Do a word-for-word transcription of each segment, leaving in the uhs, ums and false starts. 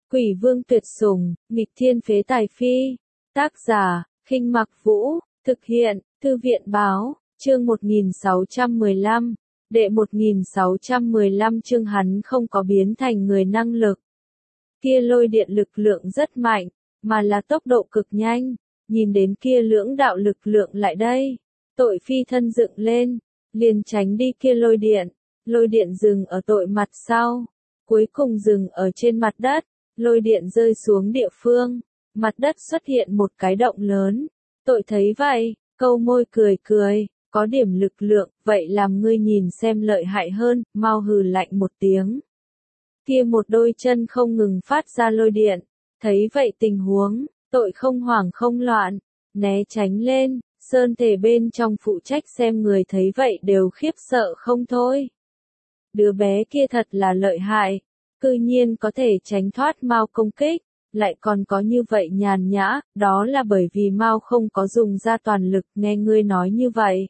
Quỷ vương tuyệt sủng, nghịch thiên phế tài phi. Tác giả, Khinh Mặc Vũ, thực hiện, Thư viện báo, chương một nghìn sáu trăm mười lăm, đệ một nghìn sáu trăm mười lăm chương hắn không có biến thành người năng lực. Kia lôi điện lực lượng rất mạnh, mà là tốc độ cực nhanh, nhìn đến kia lưỡng đạo lực lượng lại đây, tội phi thân dựng lên, liền tránh đi kia lôi điện, lôi điện dừng ở tội mặt sau, cuối cùng dừng ở trên mặt đất, lôi điện rơi xuống địa phương, mặt đất xuất hiện một cái động lớn, tội thấy vậy, câu môi cười cười, có điểm lực lượng, vậy làm ngươi nhìn xem lợi hại hơn, mau hừ lạnh một tiếng. Kia một đôi chân không ngừng phát ra lôi điện, thấy vậy tình huống, tội không hoảng không loạn, né tránh lên, sơn thể bên trong phụ trách xem người thấy vậy đều khiếp sợ không thôi. Đứa bé kia thật là lợi hại, cư nhiên có thể tránh thoát Mao công kích, lại còn có như vậy nhàn nhã, đó là bởi vì Mao không có dùng ra toàn lực, nghe ngươi nói như vậy.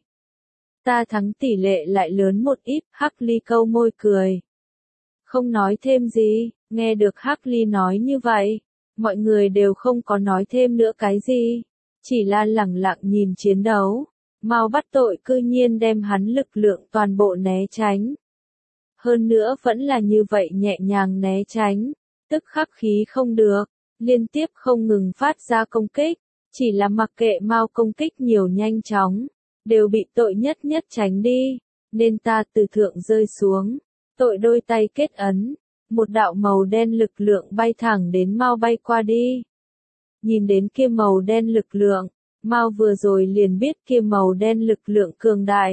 Ta thắng tỷ lệ lại lớn một ít, Hắc Ly câu môi cười. Không nói thêm gì, nghe được Hắc Ly nói như vậy, mọi người đều không có nói thêm nữa cái gì, chỉ là lẳng lặng nhìn chiến đấu. Mao bắt tội cư nhiên đem hắn lực lượng toàn bộ né tránh. Hơn nữa vẫn là như vậy nhẹ nhàng né tránh, tức khắc khí không được, liên tiếp không ngừng phát ra công kích, chỉ là mặc kệ Mao công kích nhiều nhanh chóng, đều bị tội nhất nhất tránh đi, nên ta từ thượng rơi xuống, tội đôi tay kết ấn, một đạo màu đen lực lượng bay thẳng đến Mao bay qua đi. Nhìn đến kia màu đen lực lượng, Mao vừa rồi liền biết kia màu đen lực lượng cường đại.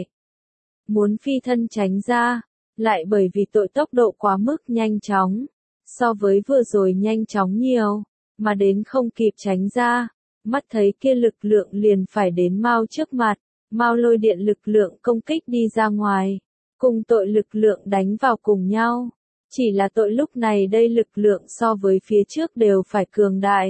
Muốn phi thân tránh ra, lại bởi vì tội tốc độ quá mức nhanh chóng, so với vừa rồi nhanh chóng nhiều, mà đến không kịp tránh ra, mắt thấy kia lực lượng liền phải đến Mao trước mặt, Mao lôi điện lực lượng công kích đi ra ngoài, cùng tội lực lượng đánh vào cùng nhau, chỉ là tội lúc này đây lực lượng so với phía trước đều phải cường đại.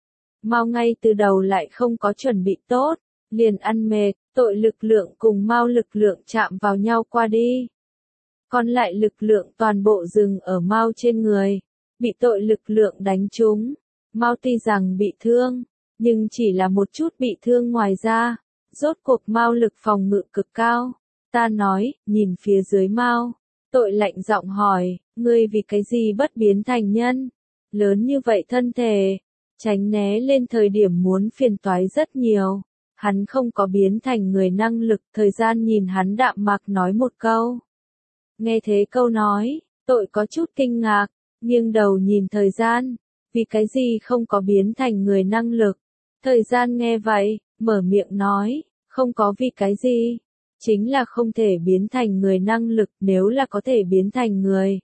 Mao ngay từ đầu lại không có chuẩn bị tốt, liền ăn mệt, tội lực lượng cùng Mao lực lượng chạm vào nhau qua đi. Còn lại lực lượng toàn bộ dừng ở Mao trên người, bị tội lực lượng đánh trúng. Mao tuy rằng bị thương, nhưng chỉ là một chút bị thương ngoài ra, rốt cuộc Mao lực phòng ngự cực cao. Ta nói, nhìn phía dưới Mao, tội lạnh giọng hỏi, ngươi vì cái gì bất biến thành nhân? Lớn như vậy thân thể, tránh né lên thời điểm muốn phiền toái rất nhiều. Hắn không có biến thành người năng lực, thời gian nhìn hắn đạm mạc nói một câu. Nghe thế câu nói, tội có chút kinh ngạc, nghiêng đầu nhìn thời gian, vì cái gì không có biến thành người năng lực. Thời gian nghe vậy, mở miệng nói, không có vì cái gì, chính là không thể biến thành người năng lực nếu là có thể biến thành người.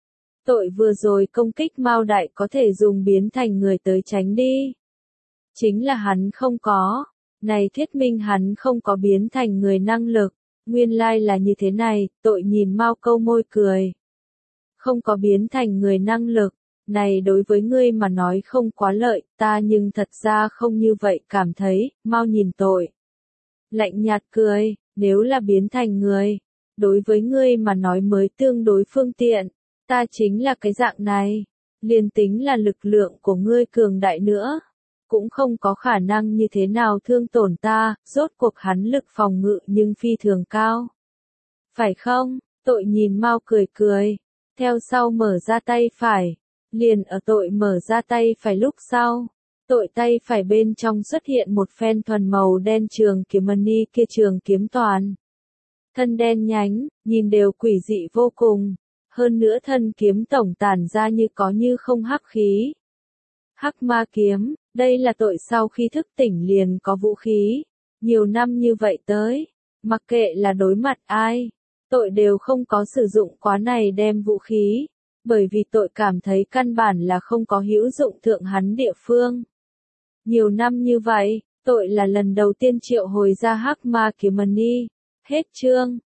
Tội vừa rồi công kích Mao đại có thể dùng biến thành người tới tránh đi. Chính là hắn không có, này thuyết minh hắn không có biến thành người năng lực. Nguyên lai là như thế này, tội nhìn Mao câu môi cười. Không có biến thành người năng lực, này đối với ngươi mà nói không quá lợi, ta nhưng thật ra không như vậy cảm thấy, Mao nhìn tội. Lạnh nhạt cười, nếu là biến thành người, đối với ngươi mà nói mới tương đối phương tiện, ta chính là cái dạng này, liền tính là lực lượng của ngươi cường đại nữa. Cũng không có khả năng như thế nào thương tổn ta, rốt cuộc hắn lực phòng ngự nhưng phi thường cao. Phải không? Tội nhìn Mao cười cười, theo sau mở ra tay phải, liền ở tội mở ra tay phải lúc sau, tội tay phải bên trong xuất hiện một phen thuần màu đen trường kiếm mani kia trường kiếm toàn. Thân đen nhánh, nhìn đều quỷ dị vô cùng, hơn nữa thân kiếm tổng tản ra như có như không hắc khí. Hắc ma kiếm, đây là tội sau khi thức tỉnh liền có vũ khí, nhiều năm như vậy tới, mặc kệ là đối mặt ai, tội đều không có sử dụng quá này đem vũ khí, bởi vì tội cảm thấy căn bản là không có hữu dụng thượng hắn địa phương. Nhiều năm như vậy, tội là lần đầu tiên triệu hồi ra hắc ma kiếm mani, hết chương.